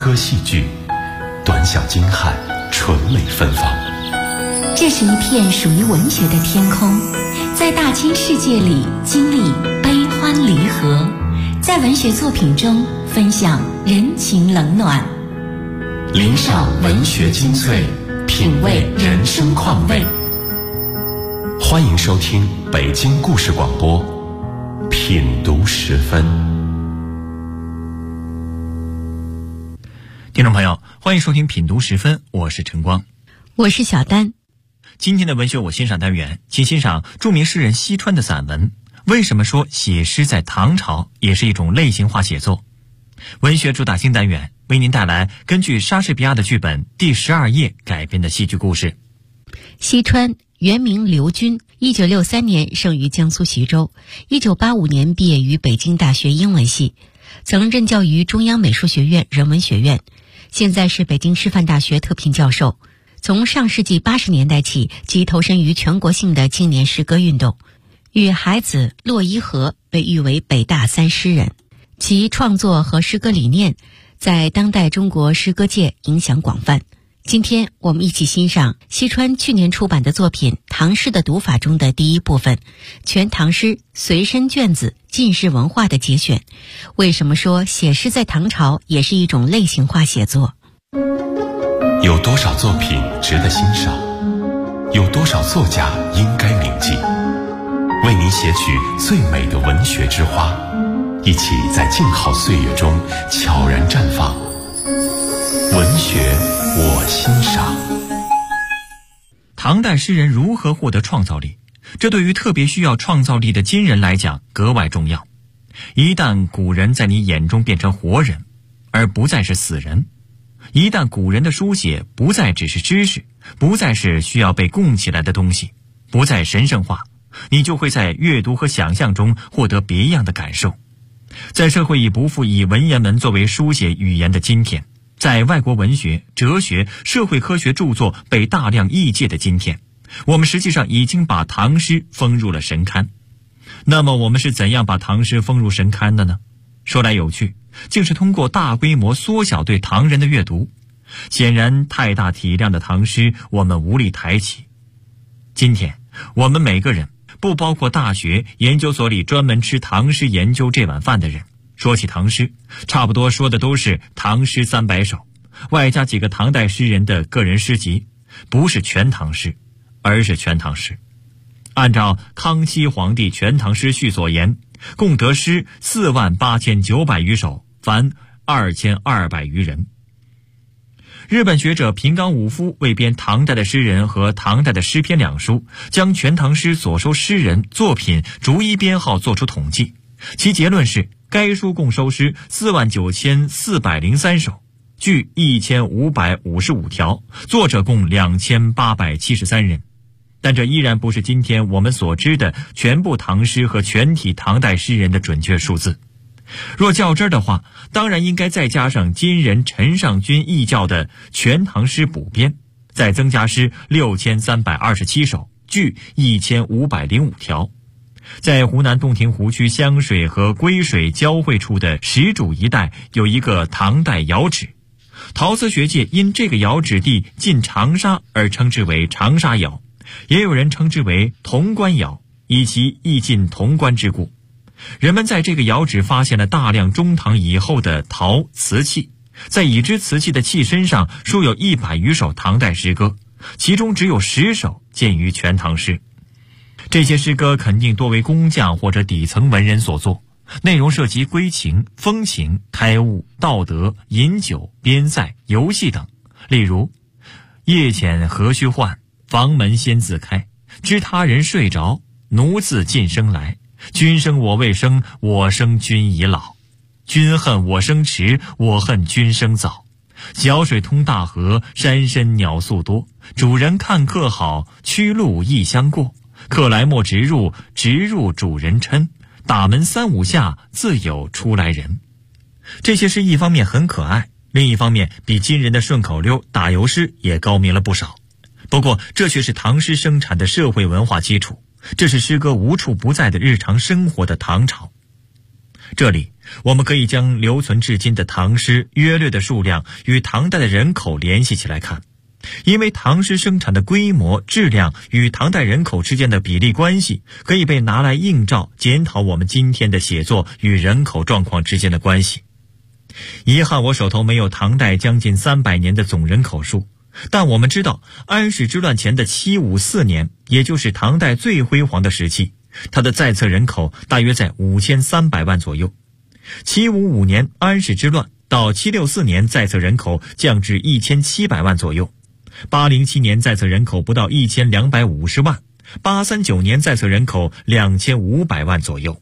歌戏剧，短小精悍，纯美芬芳。 这是一片属于文学的天空，在大千世界里经历悲欢离合，在文学作品中分享人情冷暖， 领赏文学精粹，品味人生况味。欢迎收听北京故事广播品读时分。 听众朋友，欢迎收听品读时分，我是晨光， 我是小丹。 今天的文学我欣赏单元，请欣赏著名诗人西川的散文。为什么说写诗在唐朝也是一种类型化写作？文学主打新单元为您带来根据莎士比亚的剧本《第12夜》改编的戏剧故事。 西川原名刘军，1963年生于江苏徐州，1985年毕业于北京大学英文系，曾任教于中央美术学院人文学院，现在是北京师范大学特聘教授。从上世纪80年代起，即投身于全国性的青年诗歌运动，与海子、骆一和被誉为北大三诗人。其创作和诗歌理念在当代中国诗歌界影响广泛。今天我们一起欣赏西川去年出版的作品《唐诗的读法》中的第一部分《全唐诗随身卷子进士文化》的节选。为什么说写诗在唐朝也是一种类型化写作？ 有多少作品值得欣赏？有多少作家应该铭记？为您写取最美的文学之花，一起在静好岁月中悄然绽放。文学我欣赏。 唐代诗人如何获得创造力？这对于特别需要创造力的今人来讲格外重要。一旦古人在你眼中变成活人，而不再是死人，一旦古人的书写不再只是知识，不再是需要被供起来的东西，不再神圣化，你就会在阅读和想象中获得别样的感受。在社会已不复以文言文作为书写语言的今天，在外国文学、哲学、社会科学著作被大量译介的今天，我们实际上已经把唐诗封入了神龛。那么我们是怎样把唐诗封入神龛的呢？说来有趣，竟是通过大规模缩小对唐人的阅读。显然太大体量的唐诗我们无力抬起。今天我们每个人，不包括大学研究所里专门吃唐诗研究这碗饭的人，说起唐诗差不多说的都是唐诗300首，外加几个唐代诗人的个人诗集，不是全唐诗，而是全唐诗。按照康熙皇帝全唐诗序所言，共得诗48900余首，凡2200余人。日本学者平冈武夫为编唐代的诗人和唐代的诗篇两书，将全唐诗所收诗人作品逐一编号做出统计，其结论是该书共收诗49403首，据1555条，作者共2873人。但这依然不是今天我们所知的全部唐诗和全体唐代诗人的准确数字。若较真的话，当然应该再加上今人陈尚君译校的全唐诗补编，再增加诗6327首，据1505条。在湖南洞庭湖区湘水和归水交汇处的石渚一带有一个唐代窑址，陶瓷学界因这个窑址地近长沙而称之为长沙窑，也有人称之为潼关窑，以其亦近潼关之故。人们在这个窑址发现了大量中唐以后的陶瓷器，在已知瓷器的器身上书有100余首唐代诗歌，其中只有10首见于全唐诗。这些诗歌肯定多为工匠或者底层文人所作，内容涉及归情、风情、开悟、道德、饮酒、边塞、游戏等。例如夜潜何须唤，房门先自开，知他人睡着，奴自近声来，君生我未生，我生君已老，君恨我生迟，我恨君生早，小水通大河，山深鸟宿多，主人看客好，驱路易相过，客来莫直入，直入主人嗔，打门3、5下，自有出来人。这些诗一方面很可爱，另一方面比今人的顺口溜打油诗也高明了不少。不过这却是唐诗生产的社会文化基础，这是诗歌无处不在的日常生活的唐朝。 这里我们可以将留存至今的唐诗约略的数量与唐代的人口联系起来看，因为唐诗生产的规模、质量与唐代人口之间的比例关系，可以被拿来映照检讨我们今天的写作与人口状况之间的关系。遗憾我手头没有唐代将近300年的总人口数，但我们知道安史之乱前的754年，也就是唐代最辉煌的时期，它的在册人口大约在5300万左右。755年安史之乱到764年在册人口降至1700万左右，807年在册人口不到1250万，839年在册人口2500万左右。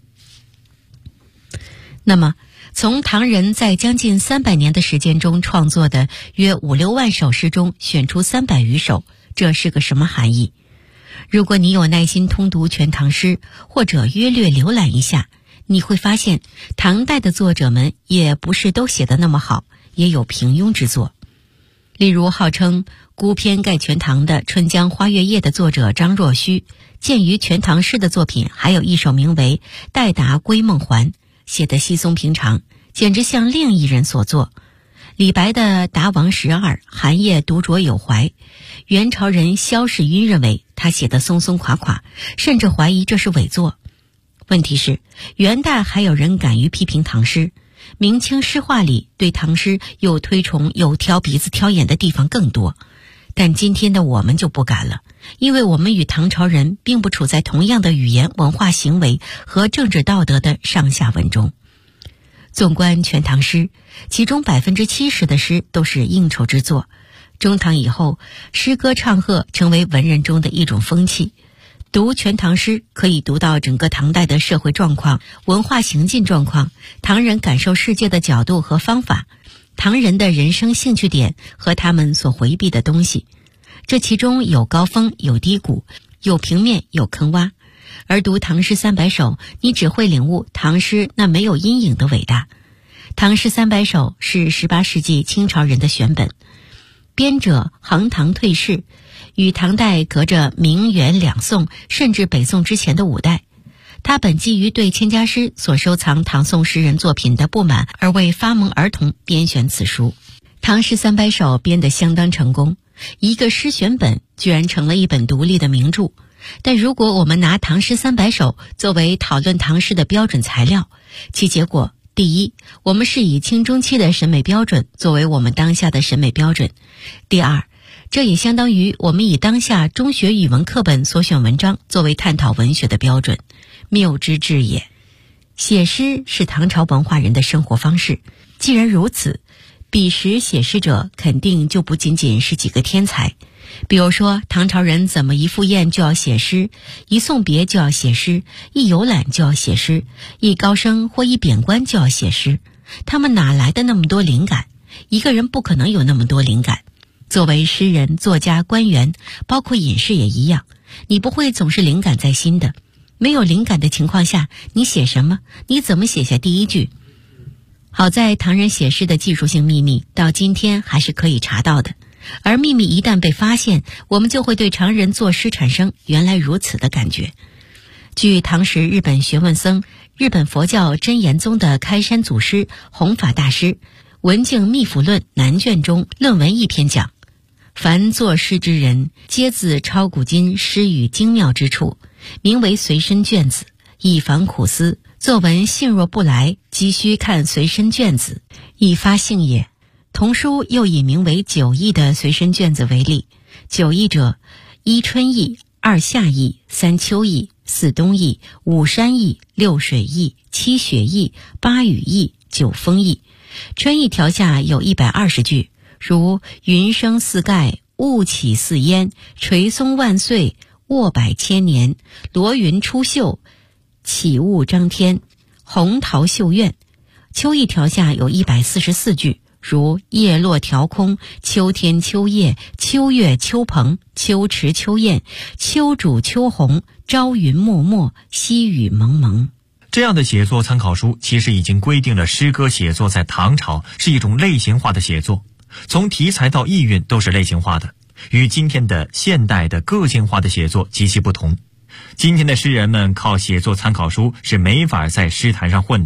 那么从唐人在将近300年的时间中创作的约5-6万首诗中选出300余首，这是个什么含义？如果你有耐心通读全唐诗，或者约略浏览一下，你会发现唐代的作者们也不是都写得那么好，也有平庸之作。例如号称孤篇盖全唐的《春江花月夜》的作者张若虚，鉴于全唐诗的作品还有一首名为《代答归梦还》，写得稀松平常，简直像另一人所作。李白的《答王十二》寒夜独酌有怀，元朝人萧世晕认为他写得松松垮垮，甚至怀疑这是伪作。问题是元代还有人敢于批评唐诗，明清诗话里对唐诗又推崇又挑鼻子挑眼的地方更多，但今天的我们就不敢了，因为我们与唐朝人并不处在同样的语言、文化、行为和政治道德的上下文中。纵观全唐诗，其中70%的诗都是应酬之作。中唐以后，诗歌唱和成为文人中的一种风气。读全唐诗可以读到整个唐代的社会状况、文化行进状况、唐人感受世界的角度和方法、唐人的人生兴趣点和他们所回避的东西。这其中有高峰，有低谷，有平面，有坑洼。而读唐诗300首，你只会领悟唐诗那没有阴影的伟大。唐诗300首是18世纪清朝人的选本，编者横唐退士，与唐代隔着明元两宋甚至北宋之前的5代。他本基于对千家诗所收藏唐宋诗人作品的不满，而为发蒙儿童编选此书。唐诗300首编得相当成功，一个诗选本居然成了一本独立的名著。但如果我们拿唐诗300首作为讨论唐诗的标准材料，其结果，第一，我们是以清中期的审美标准作为我们当下的审美标准；第二，这也相当于我们以当下中学语文课本所选文章作为探讨文学的标准，谬之至也。写诗是唐朝文化人的生活方式，既然如此，彼时写诗者肯定就不仅仅是几个天才。比如说，唐朝人怎么一赴宴就要写诗，一送别就要写诗，一游览就要写诗，一高升或一贬官就要写诗。他们哪来的那么多灵感？一个人不可能有那么多灵感。作为诗人、作家、官员，包括隐士也一样，你不会总是灵感在心的。没有灵感的情况下，你写什么？你怎么写下第一句？好在唐人写诗的技术性秘密到今天还是可以查到的，而秘密一旦被发现，我们就会对常人作诗产生原来如此的感觉。据唐时日本学问僧、日本佛教真言宗的开山祖师弘法大师《文静秘符论》南卷中论文一篇讲，凡作诗之人，皆自抄古今诗语精妙之处，名为随身卷子，以防苦思。作文信若不来，急需看随身卷子，以发兴也。童书又以名为9义的随身卷子为例，9义者：1春义、2夏义、3秋义、4冬义、5山义、6水义、7雪义、8雨义、9风义。春义条下有120句，如云生四盖，雾起四烟，垂松万岁，卧柏千年，罗云出岫，起雾张天，红桃绣院。秋义条下有144句，如叶落条空，秋天秋夜，秋月秋蓬，秋池秋雁，秋渚秋红，朝云漠漠，夕雨蒙蒙。 这样的写作参考书其实已经规定了诗歌写作在唐朝是一种类型化的写作，从题材到意蕴都是类型化的，与今天的现代的个性化的写作极其不同。今天的诗人们靠写作参考书是没法在诗坛上混的，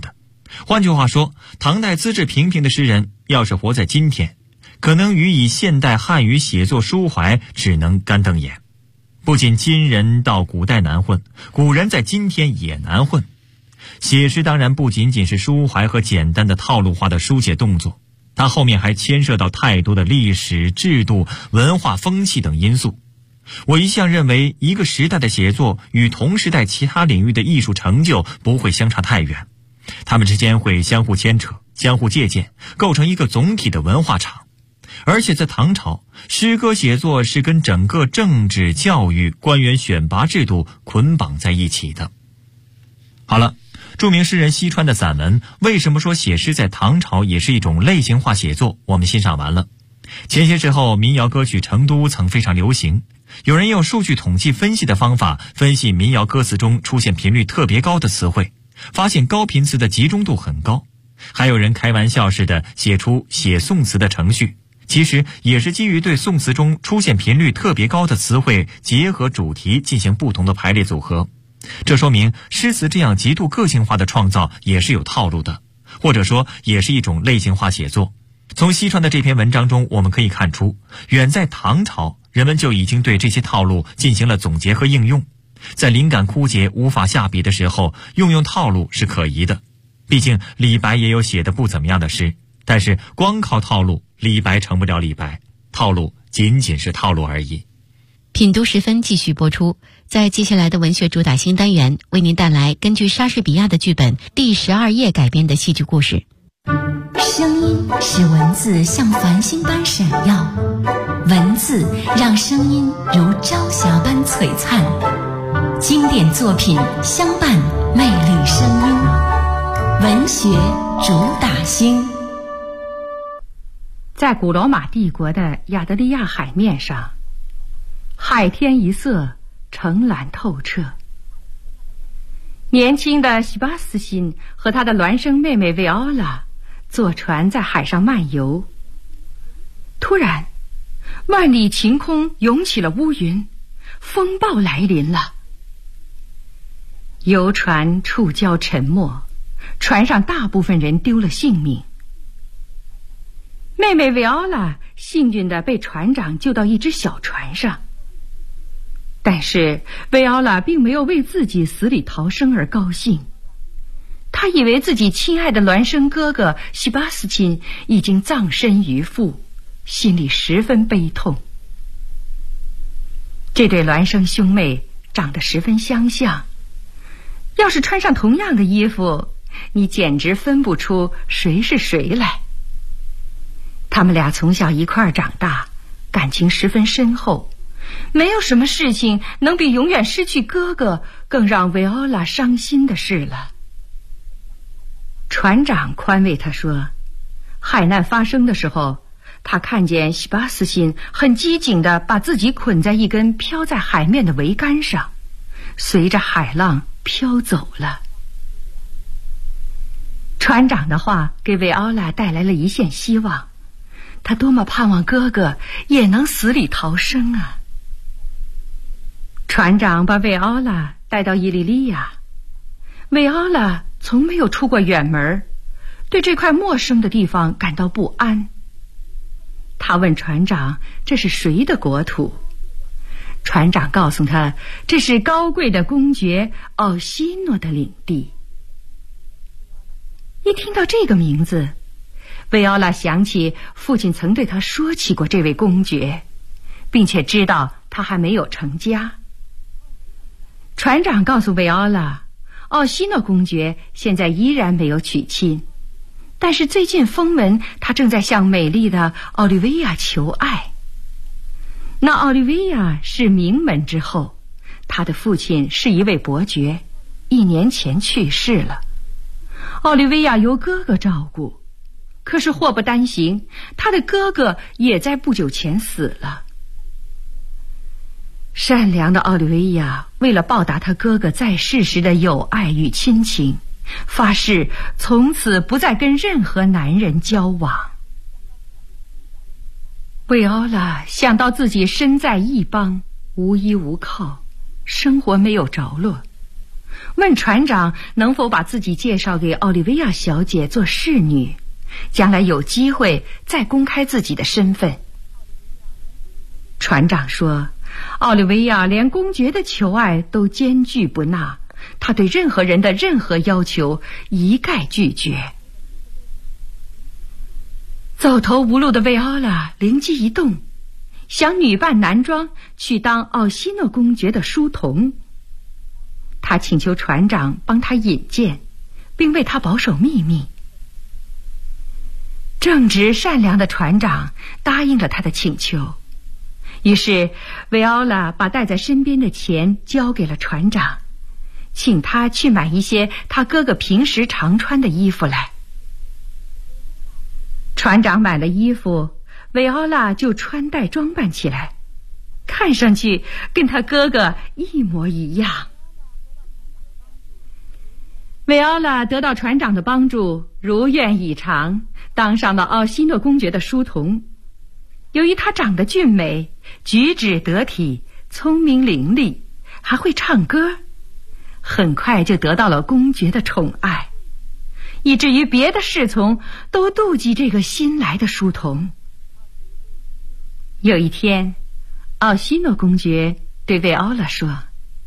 换句话说，唐代资质平平的诗人要是活在今天，可能与以现代汉语写作抒怀只能干瞪眼。不仅今人到古代难混，古人在今天也难混。写诗当然不仅仅是抒怀和简单的套路化的书写动作，它后面还牵涉到太多的历史、制度、文化、风气等因素。我一向认为，一个时代的写作与同时代其他领域的艺术成就不会相差太远，它们之间会相互牵扯、相互借鉴，构成一个总体的文化场。而且在唐朝，诗歌写作是跟整个政治、教育、官员选拔制度捆绑在一起的。好了，著名诗人西川的散文为什么说写诗在唐朝也是一种类型化写作，我们欣赏完了。前些时候民谣歌曲《成都》曾非常流行，有人用数据统计分析的方法分析民谣歌词中出现频率特别高的词汇，发现高频词的集中度很高。还有人开玩笑似的写出写宋词的程序，其实也是基于对宋词中出现频率特别高的词汇结合主题进行不同的排列组合。这说明诗词这样极度个性化的创造也是有套路的，或者说也是一种类型化写作。从西川的这篇文章中我们可以看出，远在唐朝，人们就已经对这些套路进行了总结和应用。在灵感枯竭无法下笔的时候，用套路是可疑的。毕竟李白也有写的不怎么样的诗，但是光靠套路，李白成不了李白，套路仅仅是套路而已。 品读时分继续播出，在接下来的文学主打新单元，为您带来根据莎士比亚的剧本《第12页》改编的戏剧故事。 声音使文字像繁星般闪耀，文字让声音如朝霞般璀璨。经典作品相伴，魅力声音，文学主打星。 在古罗马帝国的亚得里亚海面上，海天一色，澄蓝透彻。年轻的西巴斯辛和他的孪生妹妹维奥拉坐船在海上漫游。突然，万里晴空涌起了乌云，风暴来临了。游船触礁沉没，船上大部分人丢了性命。妹妹维奥拉幸运地被船长救到一只小船上，但是维奥拉并没有为自己死里逃生而高兴。他以为自己亲爱的孪生哥哥西巴斯钦已经葬身鱼腹，心里十分悲痛。这对孪生兄妹长得十分相像，要是穿上同样的衣服，你简直分不出谁是谁来。他们俩从小一块儿长大，感情十分深厚，没有什么事情能比永远失去哥哥更让维奥拉伤心的事了。船长宽慰他说，海难发生的时候，他看见西巴斯辛很机警地把自己捆在一根飘在海面的桅杆上，随着海浪飘走了。船长的话给维奥拉带来了一线希望，他多么盼望哥哥也能死里逃生啊！船长把维奥拉带到伊利利亚，维奥拉从没有出过远门，对这块陌生的地方感到不安。他问船长这是谁的国土，船长告诉他这是高贵的公爵奥西诺的领地。一听到这个名字，维奥拉想起父亲曾对他说起过这位公爵，并且知道他还没有成家。船长告诉维奥拉，奥西诺公爵现在依然没有娶亲，但是最近风闻他正在向美丽的奥利维亚求爱。那奥利维亚是名门之后，他的父亲是一位伯爵，1年前去世了。奥利维亚由哥哥照顾，可是祸不单行，他的哥哥也在不久前死了。善良的奥利维亚为了报答他哥哥在世时的友爱与亲情，发誓从此不再跟任何男人交往。维奥拉想到自己身在异邦，无依无靠，生活没有着落， 问船长能否把自己介绍给奥利维亚小姐做侍女，将来有机会再公开自己的身份。船长说，奥利维亚连公爵的求爱都坚决不纳，他对任何人的任何要求一概拒绝。走投无路的维奥拉灵机一动，想女扮男装去当奥西诺公爵的书童。他请求船长帮他引荐，并为他保守秘密。正直善良的船长答应了他的请求，于是维奥拉把带在身边的钱交给了船长，请他去买一些他哥哥平时常穿的衣服来。船长买了衣服，维奥拉就穿戴装扮起来，看上去跟他哥哥一模一样。维奥拉得到船长的帮助，如愿以偿，当上了奥西诺公爵的书童。由于她长得俊美，举止得体，聪明伶俐，还会唱歌，很快就得到了公爵的宠爱，以至于别的侍从都妒忌这个新来的书童。有一天，奥西诺公爵对维奥拉说，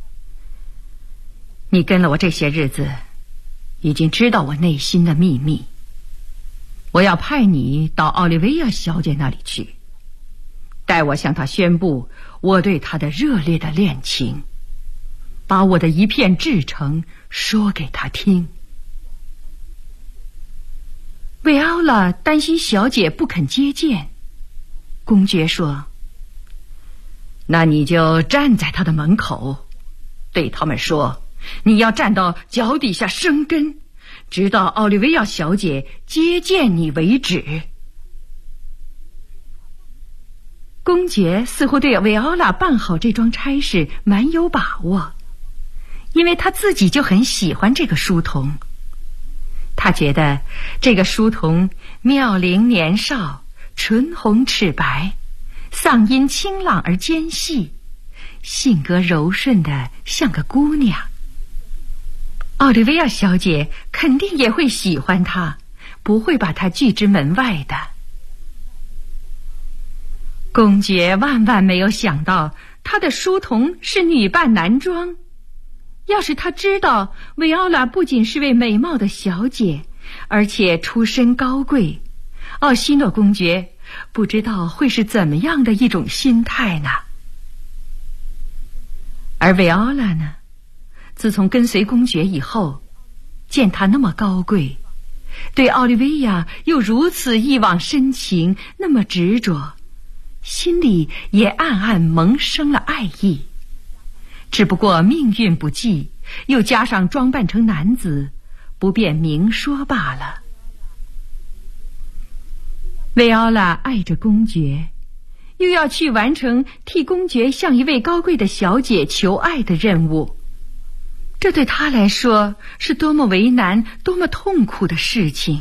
你跟了我这些日子，已经知道我内心的秘密，我要派你到奥利维亚小姐那里去，代我向她宣布我对她的热烈的恋情，把我的一片至诚说给她听。维奥拉担心小姐不肯接见，公爵说，那你就站在她的门口，对他们说，你要站到脚底下生根，直到奥利维亚小姐接见你为止。公爵似乎对维奥拉办好这桩差事蛮有把握，因为他自己就很喜欢这个书童。他觉得这个书童妙龄年少，唇红齿白，嗓音清朗而尖细，性格柔顺的像个姑娘。奥利维亚小姐肯定也会喜欢他，不会把他拒之门外的。公爵万万没有想到他的书童是女扮男装。要是他知道维奥拉不仅是位美貌的小姐，而且出身高贵，奥西诺公爵不知道会是怎么样的一种心态呢？而维奥拉呢，自从跟随公爵以后，见他那么高贵，对奥利维亚又如此一往深情，那么执着，心里也暗暗萌生了爱意。只不过命运不济，又加上装扮成男子，不便明说罢了。维奥拉爱着公爵，又要去完成替公爵向一位高贵的小姐求爱的任务，这对他来说是多么为难，多么痛苦的事情。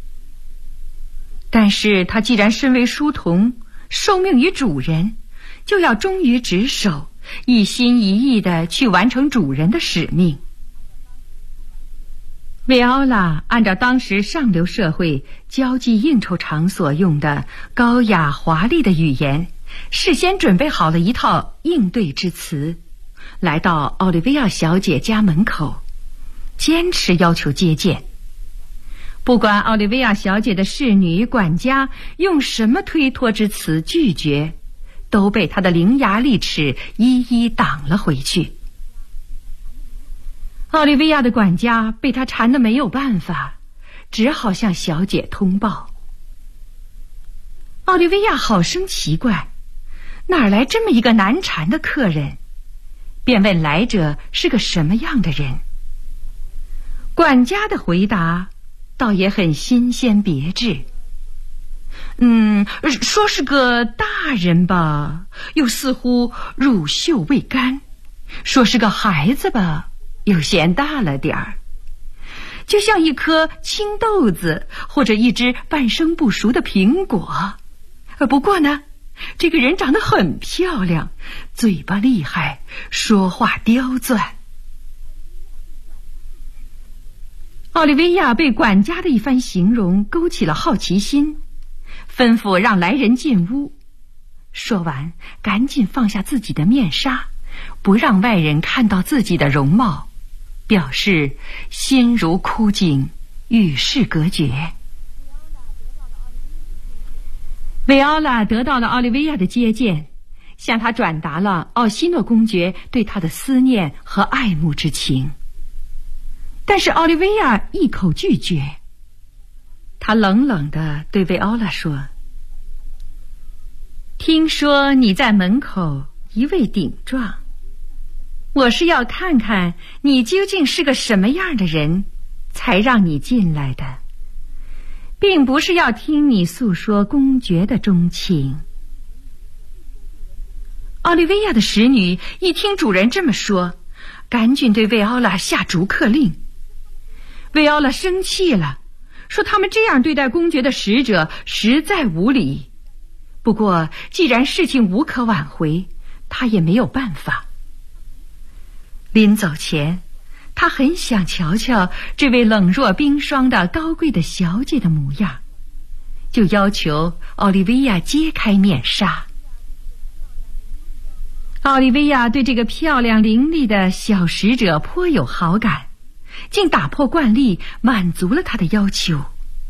但是他既然身为书童，受命于主人，就要忠于职守，一心一意地去完成主人的使命。维奥拉按照当时上流社会交际应酬场所用的高雅华丽的语言，事先准备好了一套应对之词，来到奥利维亚小姐家门口，坚持要求接见。不管奥利维亚小姐的侍女管家用什么推脱之词拒绝，都被他的伶牙俐齿一一挡了回去。奥利维亚的管家被他缠得没有办法，只好向小姐通报。奥利维亚好生奇怪，哪来这么一个难缠的客人，便问来者是个什么样的人。管家的回答倒也很新鲜别致，说是个大人吧，又似乎乳臭未干；说是个孩子吧，又嫌大了点儿，就像一颗青豆子或者一只半生不熟的苹果。不过呢，这个人长得很漂亮，嘴巴厉害，说话刁钻。 奥利维亚被管家的一番形容勾起了好奇心，吩咐让来人进屋。说完，赶紧放下自己的面纱，不让外人看到自己的容貌，表示心如枯井，与世隔绝。维奥拉得到了奥利维亚的接见，向他转达了奥西诺公爵对他的思念和爱慕之情。但是奥利维亚一口拒绝。他冷冷地对维奥拉说：听说你在门口一味顶撞，我是要看看你究竟是个什么样的人，才让你进来的，并不是要听你诉说公爵的钟情。奥利维亚的使女一听主人这么说，赶紧对维奥拉下逐客令。维奥拉生气了，说他们这样对待公爵的使者实在无礼。不过既然事情无可挽回，他也没有办法。临走前，他很想瞧瞧这位冷若冰霜的高贵的小姐的模样，就要求奥利维亚揭开面纱。奥利维亚对这个漂亮伶俐的小使者颇有好感，竟打破惯例，满足了他的要求。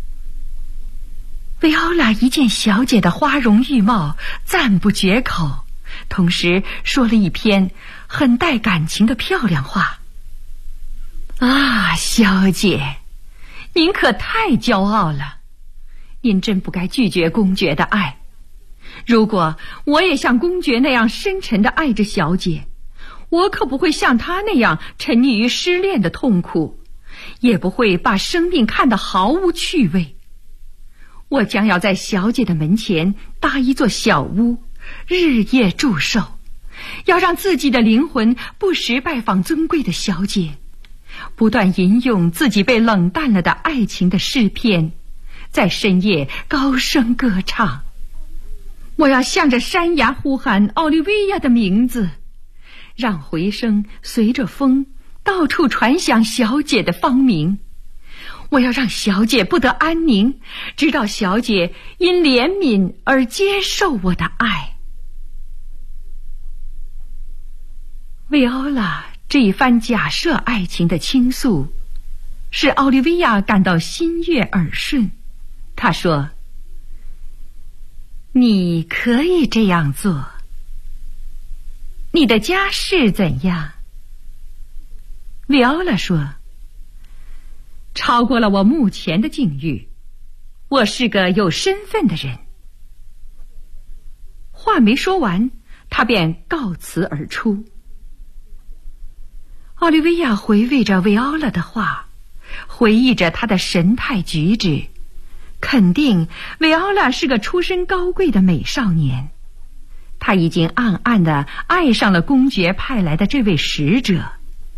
维奥拉一见小姐的花容玉貌，赞不绝口，同时说了一篇很带感情的漂亮话。啊，小姐，您可太骄傲了，您真不该拒绝公爵的爱。如果我也像公爵那样深沉地爱着小姐，我可不会像他那样沉溺于失恋的痛苦，也不会把生命看得毫无趣味。我将要在小姐的门前搭一座小屋，日夜祝寿，要让自己的灵魂不时拜访尊贵的小姐，不断吟咏自己被冷淡了的爱情的诗篇，在深夜高声歌唱。我要向着山崖呼喊奥利维亚的名字，让回声随着风到处传响小姐的芳名。我要让小姐不得安宁，直到小姐因怜悯而接受我的爱。维奥拉这一番假设爱情的倾诉，使奥利维亚感到心悦耳顺。他说：你可以这样做。你的家世怎样？维奥拉说：超过了我目前的境遇，我是个有身份的人。话没说完，他便告辞而出。奥利维亚回味着维奥拉的话，回忆着他的神态举止，肯定维奥拉是个出身高贵的美少年。他已经暗暗地爱上了公爵派来的这位使者。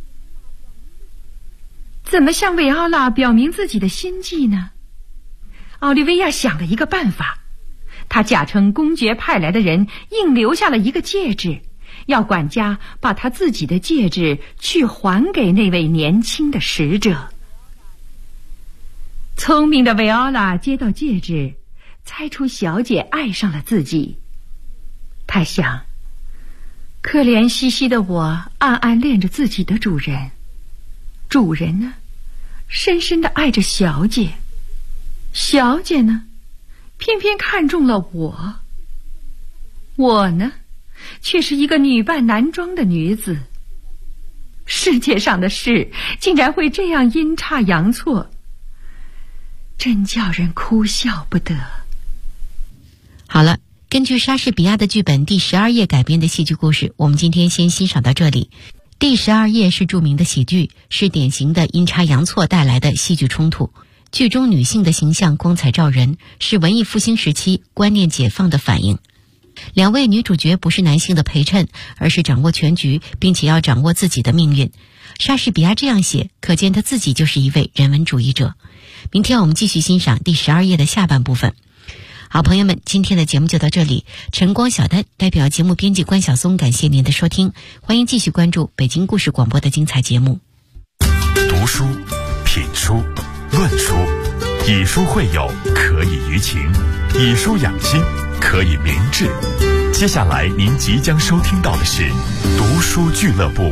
怎么向维奥拉表明自己的心迹呢？奥利维亚想了一个办法，他假称公爵派来的人硬留下了一个戒指，要管家把他自己的戒指去还给那位年轻的使者。聪明的维奥拉接到戒指，猜出小姐爱上了自己。他想，可怜兮兮的我暗暗恋着自己的主人，主人呢，深深地爱着小姐，小姐呢，偏偏看中了我，我呢，却是一个女扮男装的女子。世界上的事竟然会这样阴差阳错，真叫人哭笑不得。 好了，根据莎士比亚的剧本第12页改编的戏剧故事，我们今天先欣赏到这里。第12页是著名的喜剧，是典型的阴差阳错带来的戏剧冲突。剧中女性的形象光彩照人，是文艺复兴时期观念解放的反应。两位女主角不是男性的陪衬，而是掌握全局，并且要掌握自己的命运。莎士比亚这样写，可见他自己就是一位人文主义者。明天我们继续欣赏第12页的下半部分。好，朋友们，今天的节目就到这里。晨光小丹代表节目编辑关晓松，感谢您的收听，欢迎继续关注北京故事广播的精彩节目。 读书品书、论书，以书会友，可以娱情；以书养心，可以明志。接下来您即将收听到的是读书俱乐部。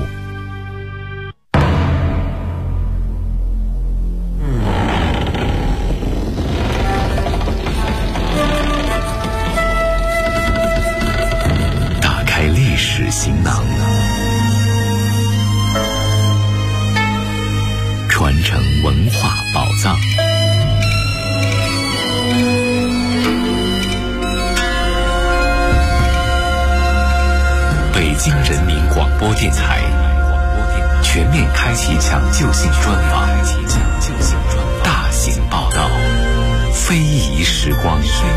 打开历史行囊，传承文化宝藏。北京人民广播电台全面开启抢救性专访，大型报道，非遗时光。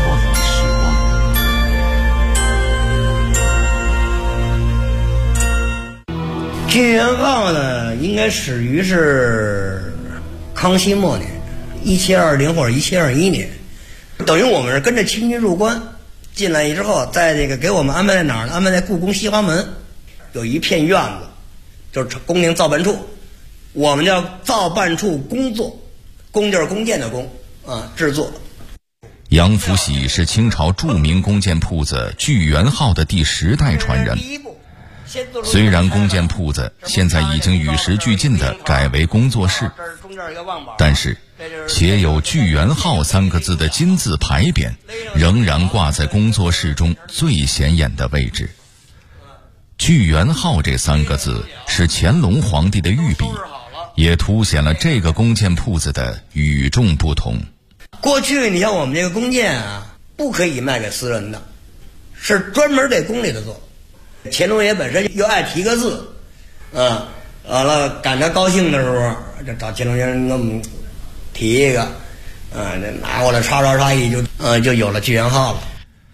聚源号呢，应该始于是康熙末年，1720或者1721年，等于我们是跟着清军入关进来之后，在这个给我们安排在哪儿呢？安排在故宫西华门，有一片院子，就是宫廷造办处，我们叫造办处工作，工就是弓箭的弓啊，制作。 杨福喜是清朝著名弓箭铺子聚源号的第10代传人。虽然弓箭铺子现在已经与时俱进地改为工作室，但是写有聚源号3个字的金字牌匾仍然挂在工作室中最显眼的位置。聚源号这3个字是乾隆皇帝的御笔，也凸显了这个弓箭铺子的与众不同。 过去你像我们这个弓箭啊，不可以卖给私人的，是专门给宫里的做。乾隆爷本身又爱提个字，完了赶他高兴的时候，就找乾隆爷给我们提一个，这拿过来刷一就有了聚源号了。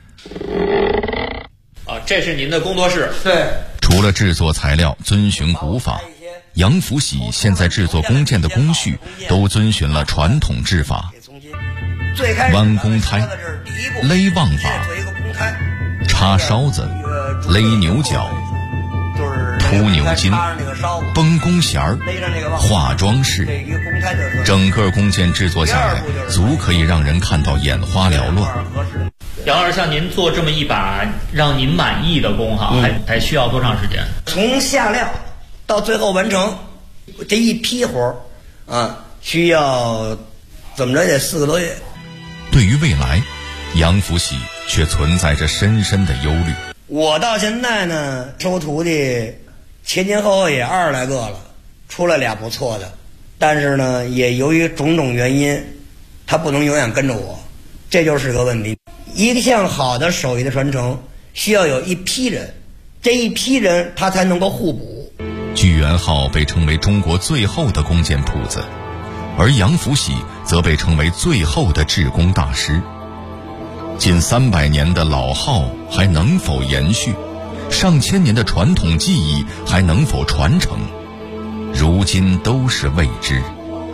这是您的工作室。 对。 除了制作材料遵循古法，杨福喜现在制作弓箭的工序都遵循了传统制法，弯弓胎、勒望把、插烧子、勒牛角、铺牛筋、绷弓弦儿、画装饰，整个弓箭制作下来，足可以让人看到眼花缭乱。 杨老师，像您做这么一把让您满意的弓哈，还需要多长时间？ 从下料到最后完成这一批活需要怎么着也4个多月。 对于未来，杨福喜却存在着深深的忧虑。 我到现在呢，收徒弟前后也20来个了，出来俩不错的，但是呢，也由于种种原因，他不能永远跟着我，这就是个问题。一项好的手艺的传承，需要有一批人，这一批人他才能够互补。 聚源号被称为中国最后的弓箭铺子，而杨福喜则被称为最后的制弓大师。近300年的老号还能否延续？上千年的传统技艺还能否传承？如今都是未知。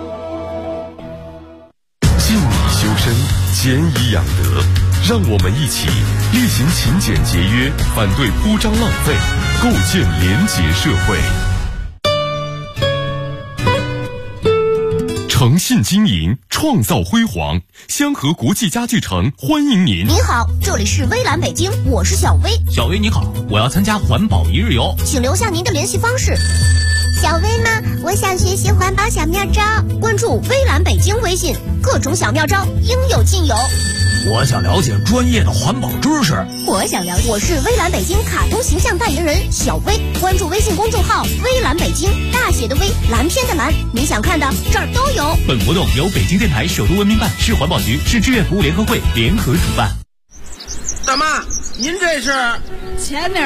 静以修身，俭以养德，让我们一起厉行勤俭节约，反对铺张浪费，构建廉洁社会。诚信经营，创造辉煌。香河国际家具城欢迎您。 您好，这里是微蓝北京，我是小薇。 小薇你好，我要参加环保1日游， 请留下您的联系方式。 小薇呢？我想学习环保小妙招， 关注微蓝北京微信，各种小妙招应有尽有。 我想了解专业的环保知识。 我是微蓝北京卡通形象代言人小薇，关注微信公众号微蓝北京，大写的微，蓝天的蓝，你想看的这儿都有。 本活动由北京电台首都文明办、市环保局、市志愿服务联合会联合主办。 大妈，您这是？ 前面